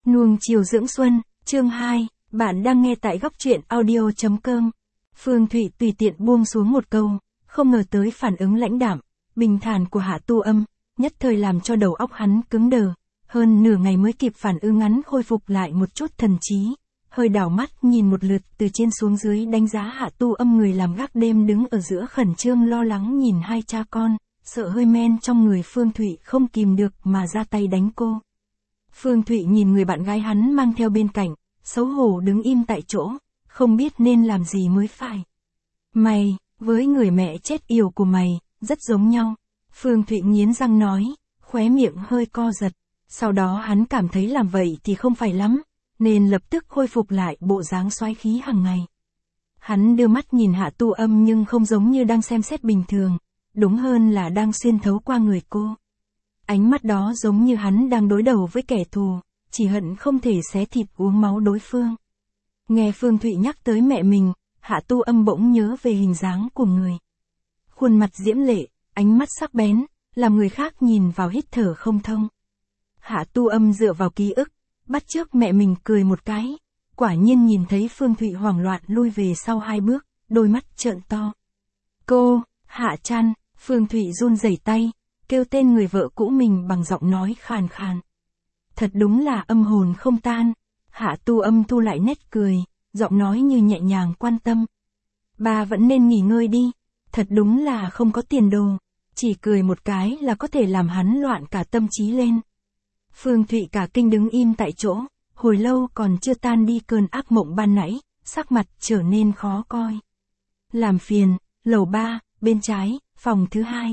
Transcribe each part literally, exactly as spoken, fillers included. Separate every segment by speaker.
Speaker 1: Nuông chiều dưỡng xuân, chương hai, bạn đang nghe tại góc truyện audio chấm com. Phương Thụy tùy tiện buông xuống một câu, không ngờ tới phản ứng lãnh đạm, bình thản của Hạ Tu Âm, nhất thời làm cho đầu óc hắn cứng đờ, hơn nửa ngày mới kịp phản ứng ngắn khôi phục lại một chút thần trí, hơi đảo mắt nhìn một lượt từ trên xuống dưới đánh giá Hạ Tu Âm người làm gác đêm đứng ở giữa khẩn trương lo lắng nhìn hai cha con, sợ hơi men trong người Phương Thụy không kìm được mà ra tay đánh cô. Phương Thụy nhìn người bạn gái hắn mang theo bên cạnh, xấu hổ đứng im tại chỗ, không biết nên làm gì mới phải. Mày, với người mẹ chết yểu của mày, rất giống nhau. Phương Thụy nghiến răng nói, khóe miệng hơi co giật. Sau đó hắn cảm thấy làm vậy thì không phải lắm, nên lập tức khôi phục lại bộ dáng soái khí hàng ngày. Hắn đưa mắt nhìn Hạ Tu Âm nhưng không giống như đang xem xét bình thường, đúng hơn là đang xuyên thấu qua người cô. Ánh mắt đó giống như hắn đang đối đầu với kẻ thù, chỉ hận không thể xé thịt uống máu đối phương. Nghe Phương Thụy nhắc tới mẹ mình, Hạ Tu Âm bỗng nhớ về hình dáng của người. Khuôn mặt diễm lệ, ánh mắt sắc bén, làm người khác nhìn vào hít thở không thông. Hạ Tu Âm dựa vào ký ức, bắt chước mẹ mình cười một cái, quả nhiên nhìn thấy Phương Thụy hoảng loạn lui về sau hai bước, đôi mắt trợn to. Cô, Hạ Trăn, Phương Thụy run rẩy tay, kêu tên người vợ cũ mình bằng giọng nói khàn khàn. Thật đúng là âm hồn không tan. Hạ Tu Âm thu lại nét cười, giọng nói như nhẹ nhàng quan tâm. Bà vẫn nên nghỉ ngơi đi, thật đúng là không có tiền đồ, chỉ cười một cái là có thể làm hắn loạn cả tâm trí lên. Phương Thụy cả kinh đứng im tại chỗ, hồi lâu còn chưa tan đi cơn ác mộng ban nãy, sắc mặt trở nên khó coi. Làm phiền, lầu ba, bên trái, phòng thứ hai.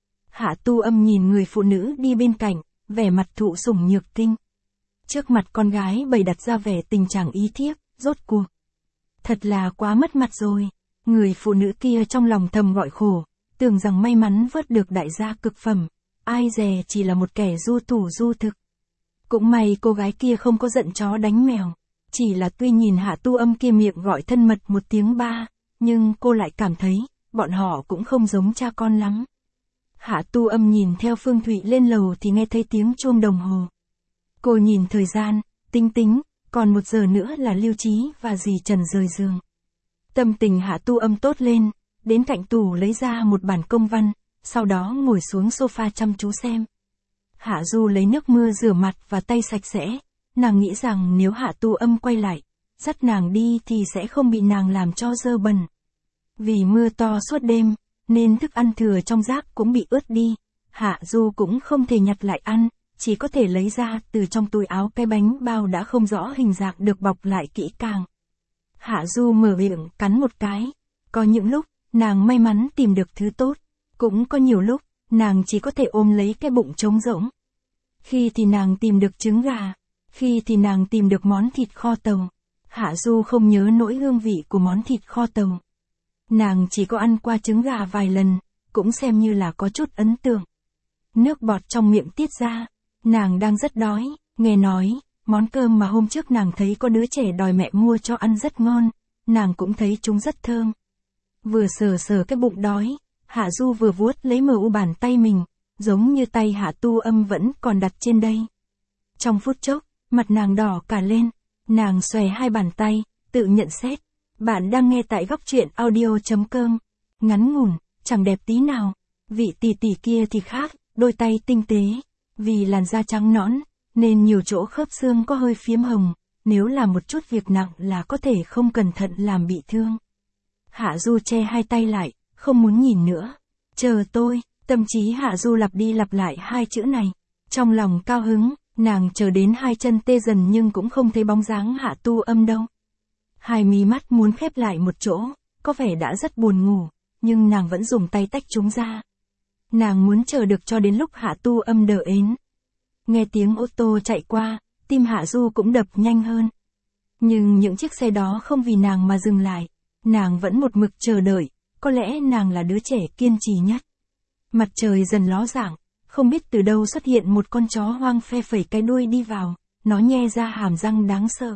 Speaker 1: Hạ Tu Âm nhìn người phụ nữ đi bên cạnh, vẻ mặt thụ sủng nhược kinh. Trước mặt con gái bày đặt ra vẻ tình trạng ý thiếp, rốt cuộc. Thật là quá mất mặt rồi. Người phụ nữ kia trong lòng thầm gọi khổ, tưởng rằng may mắn vớt được đại gia cực phẩm, ai dè chỉ là một kẻ du thủ du thực. Cũng may cô gái kia không có giận chó đánh mèo, chỉ là tuy nhìn Hạ Tu Âm kia miệng gọi thân mật một tiếng ba, nhưng cô lại cảm thấy, bọn họ cũng không giống cha con lắm. Hạ Tu Âm nhìn theo Phương Thụy lên lầu thì nghe thấy tiếng chuông đồng hồ. Cô nhìn thời gian, tính tính, còn một giờ nữa là Lưu Chí và dì Trần rời giường. Tâm tình Hạ Tu Âm tốt lên, đến cạnh tủ lấy ra một bản công văn, sau đó ngồi xuống sofa chăm chú xem. Hạ Du lấy nước mưa rửa mặt và tay sạch sẽ, nàng nghĩ rằng nếu Hạ Tu Âm quay lại, dắt nàng đi thì sẽ không bị nàng làm cho dơ bẩn. Vì mưa to suốt đêm, nên thức ăn thừa trong rác cũng bị ướt đi, Hạ Du cũng không thể nhặt lại ăn, chỉ có thể lấy ra từ trong túi áo cái bánh bao đã không rõ hình dạng được bọc lại kỹ càng. Hạ Du mở miệng cắn một cái, có những lúc, nàng may mắn tìm được thứ tốt, cũng có nhiều lúc, nàng chỉ có thể ôm lấy cái bụng trống rỗng. Khi thì nàng tìm được trứng gà, khi thì nàng tìm được món thịt kho tàu. Hạ Du không nhớ nỗi hương vị của món thịt kho tàu. Nàng chỉ có ăn qua trứng gà vài lần, cũng xem như là có chút ấn tượng. Nước bọt trong miệng tiết ra, nàng đang rất đói, nghe nói, món cơm mà hôm trước nàng thấy có đứa trẻ đòi mẹ mua cho ăn rất ngon, nàng cũng thấy chúng rất thơm. Vừa sờ sờ cái bụng đói, Hạ Du vừa vuốt lấy mờ u bàn tay mình, giống như tay Hạ Tu Âm vẫn còn đặt trên đây. Trong phút chốc, mặt nàng đỏ cả lên, nàng xòe hai bàn tay, tự nhận xét. Bạn đang nghe tại góc truyện audio chấm com. Ngắn ngủn, chẳng đẹp tí nào. Vị tỷ tỷ kia thì khác, đôi tay tinh tế. Vì làn da trắng nõn, nên nhiều chỗ khớp xương có hơi phiếm hồng. Nếu làm một chút việc nặng là có thể không cẩn thận làm bị thương. Hạ Du che hai tay lại, không muốn nhìn nữa. Chờ tôi, tâm trí Hạ Du lặp đi lặp lại hai chữ này. Trong lòng cao hứng, nàng chờ đến hai chân tê dần nhưng cũng không thấy bóng dáng Hạ Tu Âm đâu. Hai mí mắt muốn khép lại một chỗ, có vẻ đã rất buồn ngủ, nhưng nàng vẫn dùng tay tách chúng ra. Nàng muốn chờ được cho đến lúc Hạ Tu Âm đờ ến. Nghe tiếng ô tô chạy qua, tim Hạ Du cũng đập nhanh hơn. Nhưng những chiếc xe đó không vì nàng mà dừng lại, nàng vẫn một mực chờ đợi, có lẽ nàng là đứa trẻ kiên trì nhất. Mặt trời dần ló dạng, không biết từ đâu xuất hiện một con chó hoang phe phẩy cái đuôi đi vào, nó nhe ra hàm răng đáng sợ.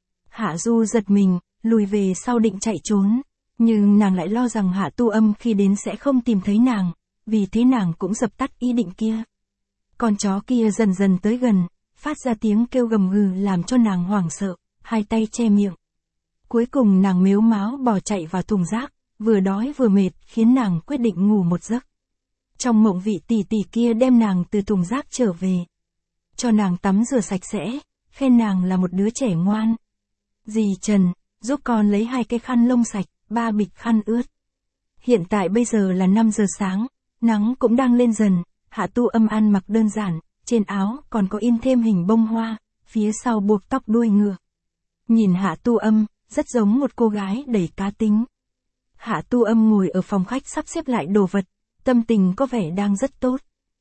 Speaker 1: Hạ Du giật mình, lùi về sau định chạy trốn, nhưng nàng lại lo rằng Hạ Tu Âm khi đến sẽ không tìm thấy nàng, vì thế nàng cũng dập tắt ý định kia. Con chó kia dần dần tới gần, phát ra tiếng kêu gầm gừ làm cho nàng hoảng sợ, hai tay che miệng. Cuối cùng nàng mếu máo bò chạy vào thùng rác, vừa đói vừa mệt khiến nàng quyết định ngủ một giấc. Trong mộng vị tỷ tỷ kia đem nàng từ thùng rác trở về. Cho nàng tắm rửa sạch sẽ, khen nàng là một đứa trẻ ngoan. Dì Trần, giúp con lấy hai cái khăn lông sạch, ba bịch khăn ướt. Hiện tại bây giờ là năm giờ sáng, nắng cũng đang lên dần, Hạ Tu Âm ăn mặc đơn giản, trên áo còn có in thêm hình bông hoa, phía sau buộc tóc đuôi ngựa. Nhìn Hạ Tu Âm, rất giống một cô gái đầy cá tính. Hạ Tu Âm ngồi ở phòng khách sắp xếp lại đồ vật, tâm tình có vẻ đang rất tốt.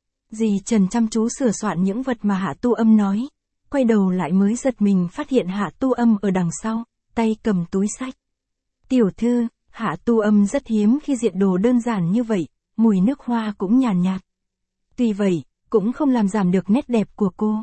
Speaker 1: Dì Trần chăm chú sửa soạn những vật mà Hạ Tu Âm nói, quay đầu lại mới giật mình phát hiện Hạ Tu Âm ở đằng sau, tay cầm túi sách. Tiểu thư, Hạ Tu Âm rất hiếm khi diện đồ đơn giản như vậy, mùi nước hoa cũng nhàn nhạt, nhạt. Tuy vậy, cũng không làm giảm được nét đẹp của cô.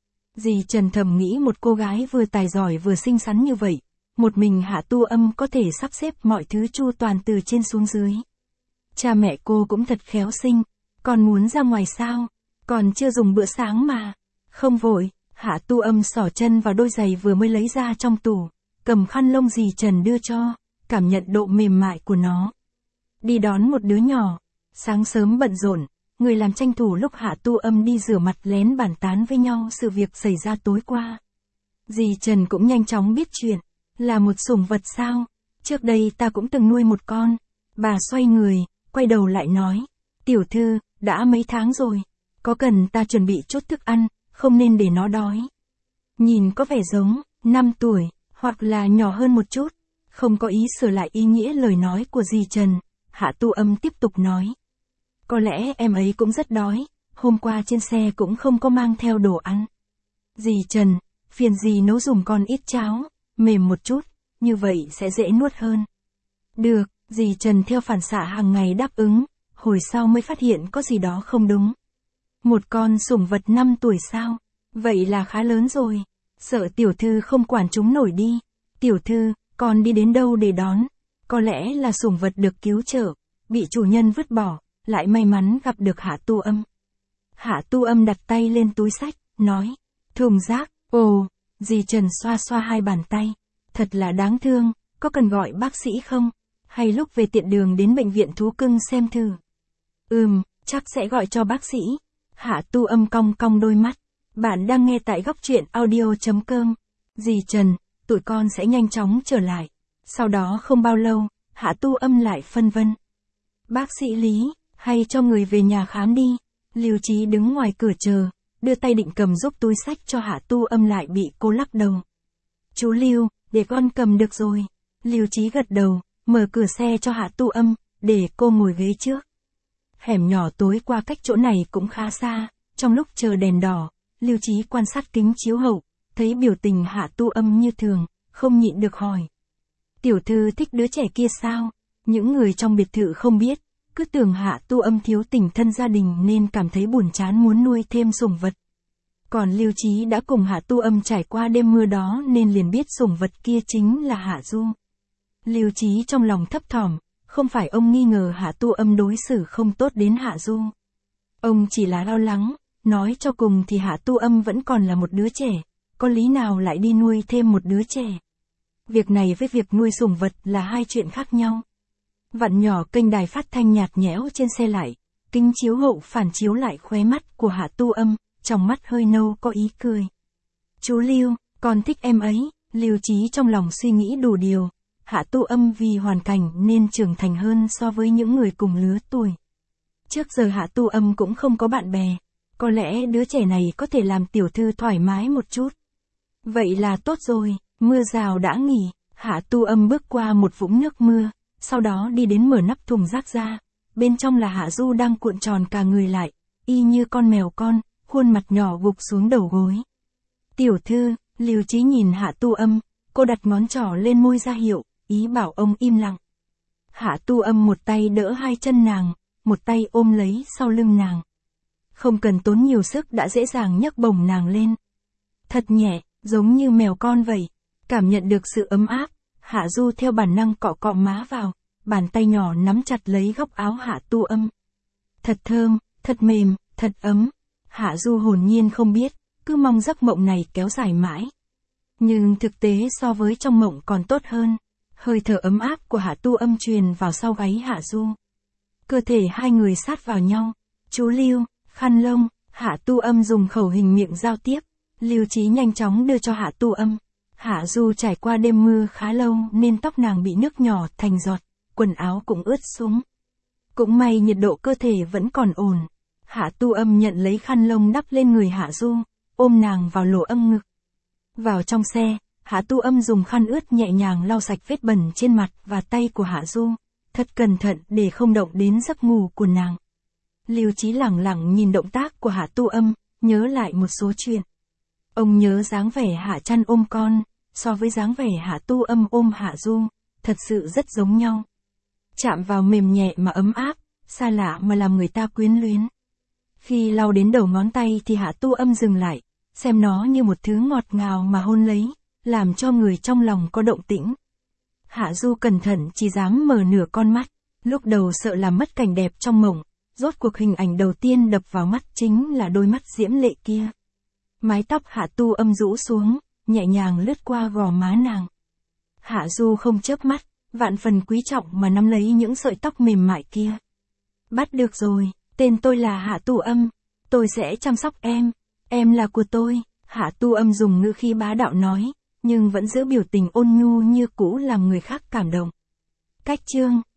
Speaker 1: Dì Trần thầm nghĩ một cô gái vừa tài giỏi vừa xinh xắn như vậy, một mình Hạ Tu Âm có thể sắp xếp mọi thứ chu toàn từ trên xuống dưới. Cha mẹ cô cũng thật khéo sinh, còn muốn ra ngoài sao, còn chưa dùng bữa sáng mà. Không vội, Hạ Tu Âm xỏ chân vào đôi giày vừa mới lấy ra trong tủ, cầm khăn lông dì Trần đưa cho, cảm nhận độ mềm mại của nó. Đi đón một đứa nhỏ, sáng sớm bận rộn, người làm tranh thủ lúc Hạ Tu Âm đi rửa mặt lén bàn tán với nhau sự việc xảy ra tối qua. Dì Trần cũng nhanh chóng biết chuyện, là một sủng vật sao, trước đây ta cũng từng nuôi một con. Bà xoay người, quay đầu lại nói, tiểu thư, đã mấy tháng rồi, có cần ta chuẩn bị chút thức ăn, không nên để nó đói. Nhìn có vẻ giống, năm tuổi, hoặc là nhỏ hơn một chút, không có ý sửa lại ý nghĩa lời nói của dì Trần, Hạ Tu Âm tiếp tục nói. Có lẽ em ấy cũng rất đói, hôm qua trên xe cũng không có mang theo đồ ăn. Dì Trần, phiền dì nấu dùm con ít cháo, mềm một chút, như vậy sẽ dễ nuốt hơn. Được, dì Trần theo phản xạ hàng ngày đáp ứng, hồi sau mới phát hiện có gì đó không đúng. Một con sủng vật năm tuổi sao? Vậy là khá lớn rồi. Sợ tiểu thư không quản chúng nổi đi. Tiểu thư, con đi đến đâu để đón? Có lẽ là sủng vật được cứu trợ, bị chủ nhân vứt bỏ, lại may mắn gặp được Hạ Tu Âm. Hạ Tu Âm đặt tay lên túi sách, nói, thùng rác, ồ, dì Trần xoa xoa hai bàn tay, thật là đáng thương, có cần gọi bác sĩ không? Hay lúc về tiện đường đến bệnh viện thú cưng xem thử? Ừm, chắc sẽ gọi cho bác sĩ. Hạ Tu Âm cong cong đôi mắt. Bạn đang nghe tại góc truyện audio chấm com. Dì Trần, tụi con sẽ nhanh chóng trở lại. Sau đó không bao lâu, Hạ Tu Âm lại phân vân. Bác sĩ Lý, hay cho người về nhà khám đi. Lưu Trí đứng ngoài cửa chờ, đưa tay định cầm giúp túi sách cho Hạ Tu Âm lại bị cô lắc đầu. Chú Lưu, để con cầm được rồi. Lưu Trí gật đầu, mở cửa xe cho Hạ Tu Âm, để cô ngồi ghế trước. Hẻm nhỏ tối qua cách chỗ này cũng khá xa, trong lúc chờ đèn đỏ, Lưu Trí quan sát kính chiếu hậu, thấy biểu tình Hạ Tu Âm như thường, không nhịn được hỏi. Tiểu thư thích đứa trẻ kia sao? Những người trong biệt thự không biết, cứ tưởng Hạ Tu Âm thiếu tình thân gia đình nên cảm thấy buồn chán muốn nuôi thêm sủng vật. Còn Lưu Trí đã cùng Hạ Tu Âm trải qua đêm mưa đó nên liền biết sủng vật kia chính là Hạ Du. Lưu Trí trong lòng thấp thỏm, không phải ông nghi ngờ Hạ Tu Âm đối xử không tốt đến Hạ Du. Ông chỉ là lo lắng, nói cho cùng thì Hạ Tu Âm vẫn còn là một đứa trẻ, có lý nào lại đi nuôi thêm một đứa trẻ. Việc này với việc nuôi sủng vật là hai chuyện khác nhau. Vặn nhỏ kênh đài phát thanh nhạt nhẽo trên xe lại, kính chiếu hậu phản chiếu lại khóe mắt của Hạ Tu Âm, trong mắt hơi nâu có ý cười. Chú Lưu, con thích em ấy. Lưu Trí trong lòng suy nghĩ đủ điều. Hạ Tu Âm vì hoàn cảnh nên trưởng thành hơn so với những người cùng lứa tuổi. Trước giờ Hạ Tu Âm cũng không có bạn bè, có lẽ đứa trẻ này có thể làm tiểu thư thoải mái một chút. Vậy là tốt rồi, mưa rào đã nghỉ, Hạ Tu Âm bước qua một vũng nước mưa, sau đó đi đến mở nắp thùng rác ra, bên trong là Hạ Du đang cuộn tròn cả người lại, y như con mèo con, khuôn mặt nhỏ gục xuống đầu gối. Tiểu thư, Lưu Trí nhìn Hạ Tu Âm, cô đặt ngón trỏ lên môi ra hiệu, ý bảo ông im lặng. Hạ Tu Âm một tay đỡ hai chân nàng, một tay ôm lấy sau lưng nàng. Không cần tốn nhiều sức đã dễ dàng nhấc bổng nàng lên. Thật nhẹ, giống như mèo con vậy. Cảm nhận được sự ấm áp, Hạ Du theo bản năng cọ cọ má vào, bàn tay nhỏ nắm chặt lấy góc áo Hạ Tu Âm. Thật thơm, thật mềm, thật ấm. Hạ Du hồn nhiên không biết, cứ mong giấc mộng này kéo dài mãi. Nhưng thực tế so với trong mộng còn tốt hơn. Hơi thở ấm áp của Hạ Tu Âm truyền vào sau gáy Hạ Du. Cơ thể hai người sát vào nhau. Chú Lưu, khăn lông, Hạ Tu Âm dùng khẩu hình miệng giao tiếp. Lưu Chí nhanh chóng đưa cho Hạ Tu Âm. Hạ Du trải qua đêm mưa khá lâu nên tóc nàng bị nước nhỏ thành giọt, quần áo cũng ướt sũng. Cũng may nhiệt độ cơ thể vẫn còn ổn. Hạ Tu Âm nhận lấy khăn lông đắp lên người Hạ Du, ôm nàng vào lỗ âm ngực. Vào trong xe, Hạ Tu Âm dùng khăn ướt nhẹ nhàng lau sạch vết bẩn trên mặt và tay của Hạ Du, thật cẩn thận để không động đến giấc ngủ của nàng. Lưu Chí lẳng lặng nhìn động tác của Hạ Tu Âm, nhớ lại một số chuyện. Ông nhớ dáng vẻ Hạ Trăn ôm con, so với dáng vẻ Hạ Tu Âm ôm Hạ Du, thật sự rất giống nhau. Chạm vào mềm nhẹ mà ấm áp, xa lạ mà làm người ta quyến luyến. Khi lau đến đầu ngón tay thì Hạ Tu Âm dừng lại, xem nó như một thứ ngọt ngào mà hôn lấy, làm cho người trong lòng có động tĩnh. Hạ Du cẩn thận chỉ dám mở nửa con mắt, lúc đầu sợ làm mất cảnh đẹp trong mộng, rốt cuộc hình ảnh đầu tiên đập vào mắt chính là đôi mắt diễm lệ kia. Mái tóc Hạ Tu Âm rũ xuống, nhẹ nhàng lướt qua gò má nàng. Hạ Du không chớp mắt, vạn phần quý trọng mà nắm lấy những sợi tóc mềm mại kia. Bắt được rồi, tên tôi là Hạ Tu Âm, tôi sẽ chăm sóc em, em là của tôi. Hạ Tu Âm dùng ngữ khí bá đạo nói, nhưng vẫn giữ biểu tình ôn nhu như cũ làm người khác cảm động. Cách chương